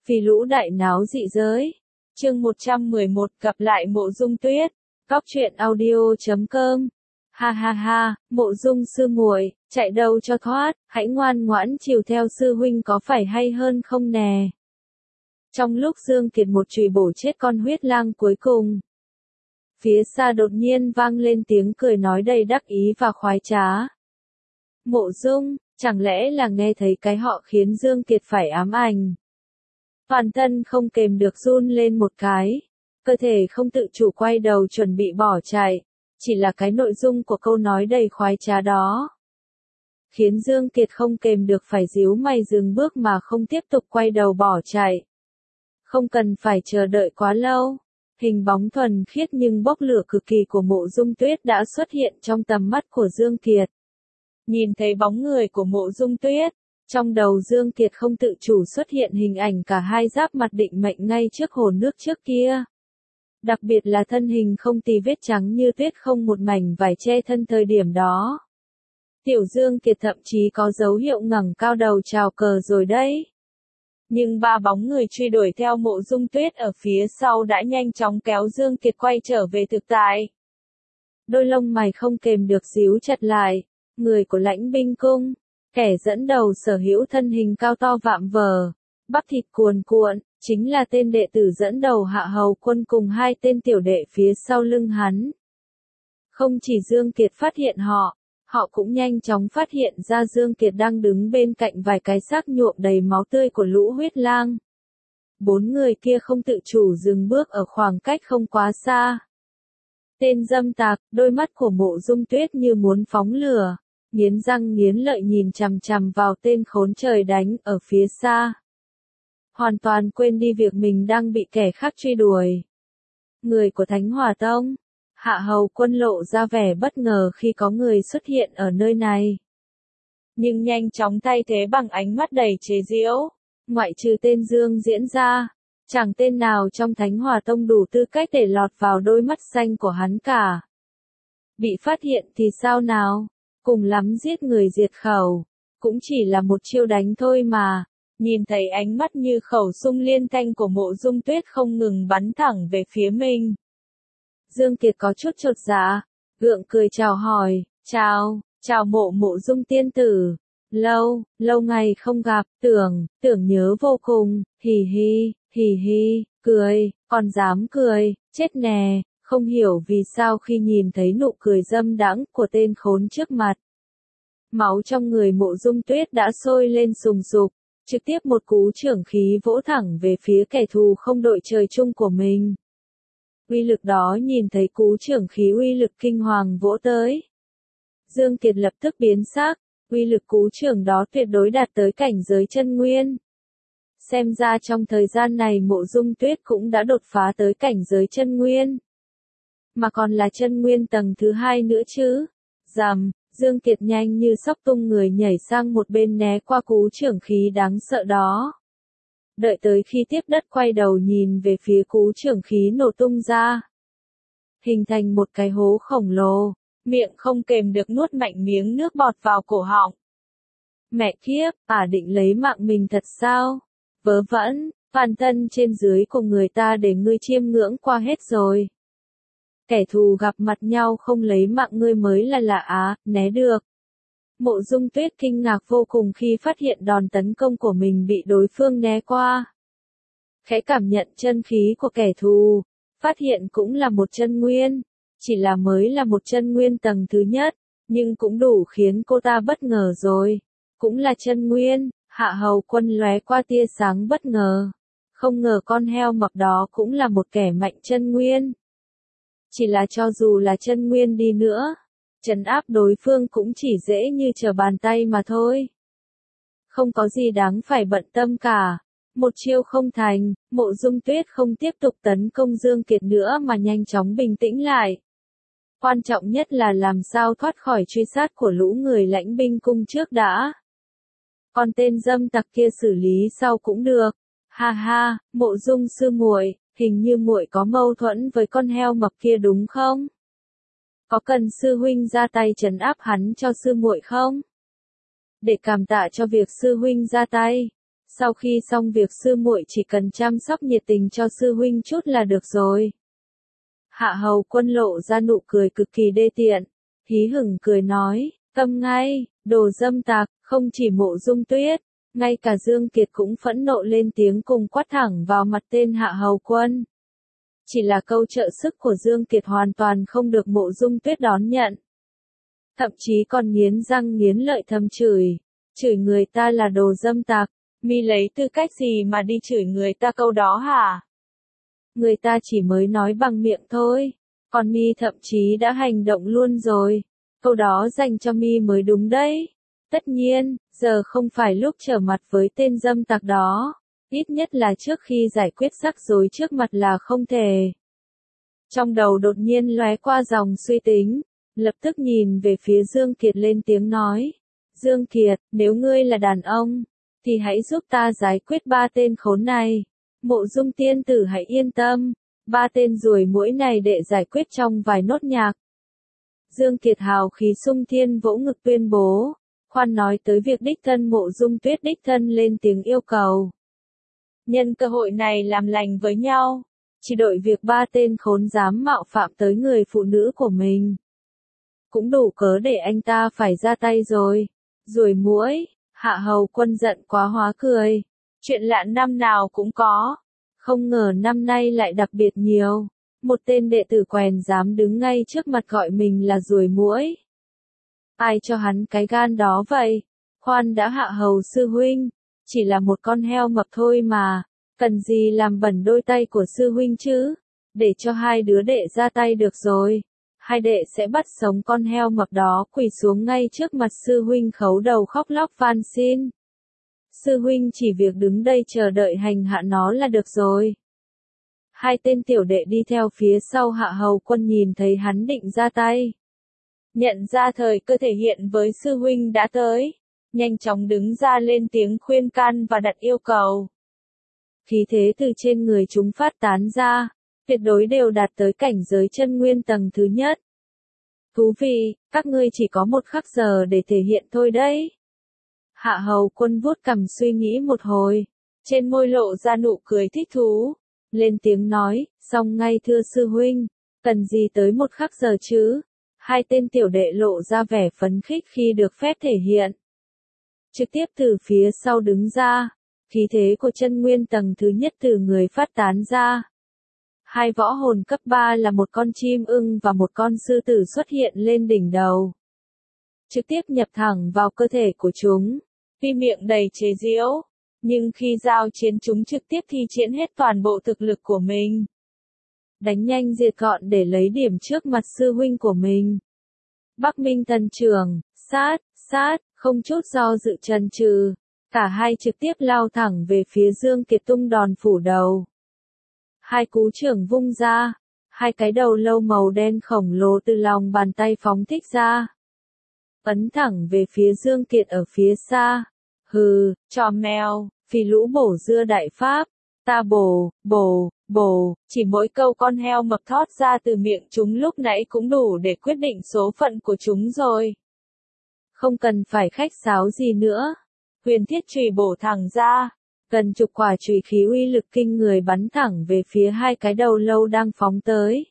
Vì lũ đại náo dị giới. Chương 111 gặp lại Mộ Dung Tuyết. Cóc truyện audio.com. Ha ha ha, Mộ Dung sư muội, chạy đâu cho thoát, hãy ngoan ngoãn chiều theo sư huynh có phải hay hơn không nè. Trong lúc Dương Kiệt một chùy bổ chết con huyết lang cuối cùng, phía xa đột nhiên vang lên tiếng cười nói đầy đắc ý và khoái trá. Mộ Dung, chẳng lẽ là nghe thấy cái họ khiến Dương Kiệt phải ám ảnh. Toàn thân không kềm được run lên một cái, cơ thể không tự chủ quay đầu chuẩn bị bỏ chạy, chỉ là cái nội dung của câu nói đầy khoái trá đó khiến Dương Kiệt không kềm được phải díu mày dừng bước mà không tiếp tục quay đầu bỏ chạy. Không cần phải chờ đợi quá lâu, hình bóng thuần khiết nhưng bốc lửa cực kỳ của Mộ Dung Tuyết đã xuất hiện trong tầm mắt của Dương Kiệt. Nhìn thấy bóng người của Mộ Dung Tuyết, trong đầu Dương Kiệt không tự chủ xuất hiện hình ảnh cả hai giáp mặt định mệnh ngay trước hồ nước trước kia. Đặc biệt là thân hình không tì vết trắng như tuyết không một mảnh vải che thân thời điểm đó. Tiểu Dương Kiệt thậm chí có dấu hiệu ngẩng cao đầu chào cờ rồi đấy. Nhưng ba bóng người truy đuổi theo Mộ Dung Tuyết ở phía sau đã nhanh chóng kéo Dương Kiệt quay trở về thực tại. Đôi lông mày không kềm được díu chặt lại, người của Lãnh Binh Cung, kẻ dẫn đầu sở hữu thân hình cao to vạm vỡ, bắp thịt cuồn cuộn, chính là tên đệ tử dẫn đầu Hạ Hầu Quân cùng hai tên tiểu đệ phía sau lưng hắn. Không chỉ Dương Kiệt phát hiện họ cũng nhanh chóng phát hiện ra Dương Kiệt đang đứng bên cạnh vài cái xác nhuộm đầy máu tươi của lũ huyết lang. Bốn người kia không tự chủ dừng bước ở khoảng cách không quá xa. Tên dâm tặc, đôi mắt của Mộ Dung Tuyết như muốn phóng lửa, nghiến răng nghiến lợi nhìn chằm chằm vào tên khốn trời đánh ở phía xa. Hoàn toàn quên đi việc mình đang bị kẻ khác truy đuổi. Người của Thánh Hỏa Tông. Hạ Hầu Quân lộ ra vẻ bất ngờ khi có người xuất hiện ở nơi này. Nhưng nhanh chóng thay thế bằng ánh mắt đầy chế giễu. Ngoại trừ tên Dương Diễn ra, chẳng tên nào trong Thánh Hỏa Tông đủ tư cách để lọt vào đôi mắt xanh của hắn cả. Bị phát hiện thì sao nào? Cùng lắm giết người diệt khẩu. Cũng chỉ là một chiêu đánh thôi mà. Nhìn thấy ánh mắt như khẩu sung liên thanh của Mộ Dung Tuyết không ngừng bắn thẳng về phía mình. Dương Kiệt có chút chột dạ, gượng cười chào hỏi, chào Mộ Dung tiên tử, lâu ngày không gặp, tưởng nhớ vô cùng, hì hì, cười, còn dám cười, chết nè, không hiểu vì sao khi nhìn thấy nụ cười dâm đãng của tên khốn trước mặt. Máu trong người Mộ Dung Tuyết đã sôi lên sùng sục, trực tiếp một cú chưởng khí vỗ thẳng về phía kẻ thù không đội trời chung của mình. Uy lực đó nhìn thấy cú chưởng khí uy lực kinh hoàng vỗ tới. Dương Kiệt lập tức biến sắc, uy lực cú chưởng đó tuyệt đối đạt tới cảnh giới chân nguyên. Xem ra trong thời gian này Mộ Dung Tuyết cũng đã đột phá tới cảnh giới chân nguyên. Mà còn là chân nguyên tầng thứ 2 nữa chứ. Rầm, Dương Kiệt nhanh như sóc tung người nhảy sang một bên né qua cú chưởng khí đáng sợ đó. Đợi tới khi tiếp đất quay đầu nhìn về phía cú chưởng khí nổ tung ra. Hình thành một cái hố khổng lồ, miệng không kềm được nuốt mạnh miếng nước bọt vào cổ họng. Mẹ kiếp, định lấy mạng mình thật sao? Vớ vẩn, toàn thân trên dưới của người ta để ngươi chiêm ngưỡng qua hết rồi. Kẻ thù gặp mặt nhau không lấy mạng ngươi mới là lạ né được. Mộ Dung Tuyết kinh ngạc vô cùng khi phát hiện đòn tấn công của mình bị đối phương né qua. Khẽ cảm nhận chân khí của kẻ thù, phát hiện cũng là một chân nguyên, chỉ là mới là một chân nguyên tầng thứ nhất, nhưng cũng đủ khiến cô ta bất ngờ rồi. Cũng là chân nguyên, Hạ Hầu Quân lóe qua tia sáng bất ngờ. Không ngờ con heo mập đó cũng là một kẻ mạnh chân nguyên. Chỉ là cho dù là chân nguyên đi nữa, trấn áp đối phương cũng chỉ dễ như trở bàn tay mà thôi. Không có gì đáng phải bận tâm cả. Một chiêu không thành, Mộ Dung Tuyết không tiếp tục tấn công Dương Kiệt nữa mà nhanh chóng bình tĩnh lại. Quan trọng nhất là làm sao thoát khỏi truy sát của lũ người Lãnh Binh Cung trước đã. Còn tên dâm tặc kia xử lý sau cũng được. Ha ha, Mộ Dung sư muội, hình như muội có mâu thuẫn với con heo mập kia đúng không? Có cần sư huynh ra tay trấn áp hắn cho sư muội không? Để cảm tạ cho việc sư huynh ra tay, Sau khi xong việc sư muội chỉ cần chăm sóc nhiệt tình cho sư huynh chút là được rồi. Hạ Hầu Quân lộ ra nụ cười cực kỳ đê tiện, hí hửng cười nói, câm ngay, đồ dâm tặc, không chỉ Mộ Dung Tuyết, ngay cả Dương Kiệt cũng phẫn nộ lên tiếng cùng quát thẳng vào mặt tên Hạ Hầu Quân. Chỉ là câu trợ sức của Dương Kiệt hoàn toàn không được Mộ Dung Tuyết đón nhận. Thậm chí còn nghiến răng nghiến lợi thầm chửi người ta là đồ dâm tặc, mi lấy tư cách gì mà đi chửi người ta câu đó hả? Người ta chỉ mới nói bằng miệng thôi, còn mi thậm chí đã hành động luôn rồi, câu đó dành cho mi mới đúng đấy. Tất nhiên, giờ không phải lúc trở mặt với tên dâm tặc đó, ít nhất là trước khi giải quyết rắc rối trước mặt là không thể. Trong đầu đột nhiên lóe qua dòng suy tính, lập tức nhìn về phía Dương Kiệt lên tiếng nói, Dương Kiệt, nếu ngươi là đàn ông, thì hãy giúp ta giải quyết ba tên khốn này. Mộ Dung tiên tử hãy yên tâm, ba tên ruồi muỗi này để giải quyết trong vài nốt nhạc. Dương Kiệt hào khí sung thiên vỗ ngực tuyên bố, khoan nói tới việc đích thân Mộ Dung Tuyết đích thân lên tiếng yêu cầu. Nhân cơ hội này làm lành với nhau, chỉ đội việc ba tên khốn dám mạo phạm tới người phụ nữ của mình. Cũng đủ cớ để anh ta phải ra tay rồi. Ruồi muỗi, Hạ Hầu Quân giận quá hóa cười. Chuyện lạ năm nào cũng có. Không ngờ năm nay lại đặc biệt nhiều. Một tên đệ tử quèn dám đứng ngay trước mặt gọi mình là ruồi muỗi. Ai cho hắn cái gan đó vậy? Khoan đã Hạ Hầu sư huynh, chỉ là một con heo mập thôi mà, cần gì làm bẩn đôi tay của sư huynh chứ? Để cho hai đứa đệ ra tay được rồi. Hai đệ sẽ bắt sống con heo mập đó quỳ xuống ngay trước mặt sư huynh khấu đầu khóc lóc van xin. Sư huynh chỉ việc đứng đây chờ đợi hành hạ nó là được rồi. Hai tên tiểu đệ đi theo phía sau Hạ Hầu Quân nhìn thấy hắn định ra tay. Nhận ra thời cơ thể hiện với sư huynh đã tới, nhanh chóng đứng ra lên tiếng khuyên can và đặt yêu cầu. Khí thế từ trên người chúng phát tán ra, tuyệt đối đều đạt tới cảnh giới chân nguyên tầng thứ nhất. Thú vị, các ngươi chỉ có một khắc giờ để thể hiện thôi đấy. Hạ Hầu Quân vuốt cằm suy nghĩ một hồi, trên môi lộ ra nụ cười thích thú, lên tiếng nói, xong ngay thưa sư huynh, cần gì tới một khắc giờ chứ? Hai tên tiểu đệ lộ ra vẻ phấn khích khi được phép thể hiện. Trực tiếp từ phía sau đứng ra, khí thế của chân nguyên tầng thứ nhất từ người phát tán ra. Hai võ hồn cấp 3 là một con chim ưng và một con sư tử xuất hiện lên đỉnh đầu. Trực tiếp nhập thẳng vào cơ thể của chúng. Tuy miệng đầy chế giễu, nhưng khi giao chiến chúng trực tiếp thi triển hết toàn bộ thực lực của mình. Đánh nhanh diệt gọn để lấy điểm trước mặt sư huynh của mình. Bắc Minh Thần Trường, sát, không chút do dự chần chừ. Cả hai trực tiếp lao thẳng về phía Dương Kiệt tung đòn phủ đầu. Hai cú trưởng vung ra, hai cái đầu lâu màu đen khổng lồ từ lòng bàn tay phóng thích ra. Ấn thẳng về phía Dương Kiệt ở phía xa. Hừ, trò mèo, phì lũ bổ dưa đại pháp, ta bổ, chỉ mỗi câu con heo mập thoát ra từ miệng chúng lúc nãy cũng đủ để quyết định số phận của chúng rồi. Không cần phải khách sáo gì nữa. Huyền thiết chùy bổ thẳng ra, gần chục quả chùy khí uy lực kinh người bắn thẳng về phía hai cái đầu lâu đang phóng tới.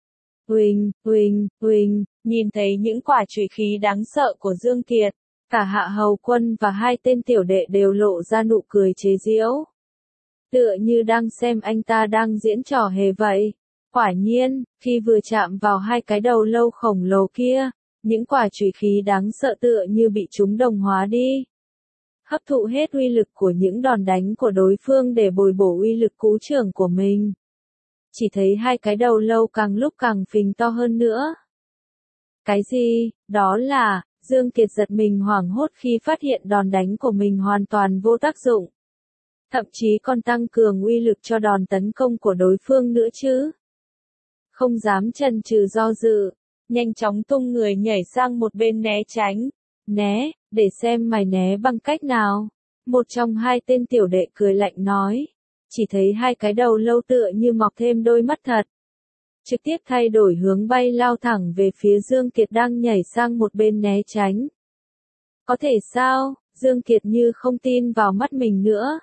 Uỳnh, nhìn thấy những quả chùy khí đáng sợ của Dương Kiệt, cả Hạ Hầu Quân và hai tên tiểu đệ đều lộ ra nụ cười chế giễu. Tựa như đang xem anh ta đang diễn trò hề vậy. Quả nhiên, khi vừa chạm vào hai cái đầu lâu khổng lồ kia, những quả chùy khí đáng sợ tựa như bị chúng đồng hóa đi. Hấp thụ hết uy lực của những đòn đánh của đối phương để bồi bổ uy lực cú trưởng của mình. Chỉ thấy hai cái đầu lâu càng lúc càng phình to hơn nữa. Cái gì? Đó là, Dương Kiệt giật mình hoảng hốt khi phát hiện đòn đánh của mình hoàn toàn vô tác dụng. Thậm chí còn tăng cường uy lực cho đòn tấn công của đối phương nữa chứ. Không dám chần chừ do dự, nhanh chóng tung người nhảy sang một bên né tránh. Né, để xem mày né bằng cách nào. Một trong hai tên tiểu đệ cười lạnh nói. Chỉ thấy hai cái đầu lâu tựa như mọc thêm đôi mắt thật. Trực tiếp thay đổi hướng bay lao thẳng về phía Dương Kiệt đang nhảy sang một bên né tránh. Có thể sao? Dương Kiệt như không tin vào mắt mình nữa.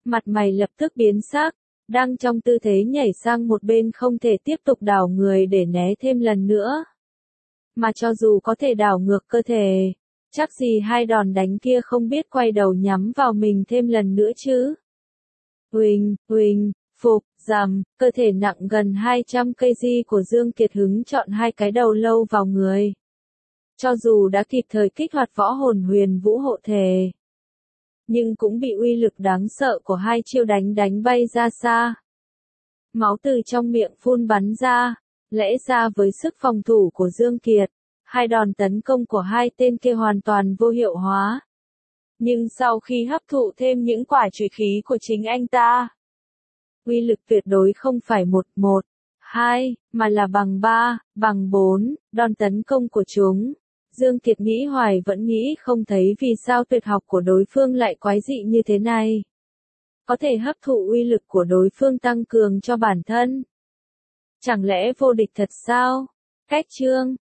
Mặt mày lập tức biến sắc, đang trong tư thế nhảy sang một bên không thể tiếp tục đảo người để né thêm lần nữa. Mà cho dù có thể đảo ngược cơ thể, chắc gì hai đòn đánh kia không biết quay đầu nhắm vào mình thêm lần nữa chứ. Huỳnh, phục, dầm, cơ thể nặng gần 200 kg của Dương Kiệt hứng chọn hai cái đầu lâu vào người. Cho dù đã kịp thời kích hoạt võ hồn huyền vũ hộ thể, nhưng cũng bị uy lực đáng sợ của hai chiêu đánh bay ra xa. Máu từ trong miệng phun bắn ra, lẽ ra với sức phòng thủ của Dương Kiệt, hai đòn tấn công của hai tên kia hoàn toàn vô hiệu hóa. Nhưng sau khi hấp thụ thêm những quả trùy khí của chính anh ta, uy lực tuyệt đối không phải 1-1-2, mà là bằng 3, bằng 4, đòn tấn công của chúng. Dương Kiệt nghĩ hoài vẫn nghĩ không thấy vì sao tuyệt học của đối phương lại quái dị như thế này. Có thể hấp thụ uy lực của đối phương tăng cường cho bản thân. Chẳng lẽ vô địch thật sao? Cách chương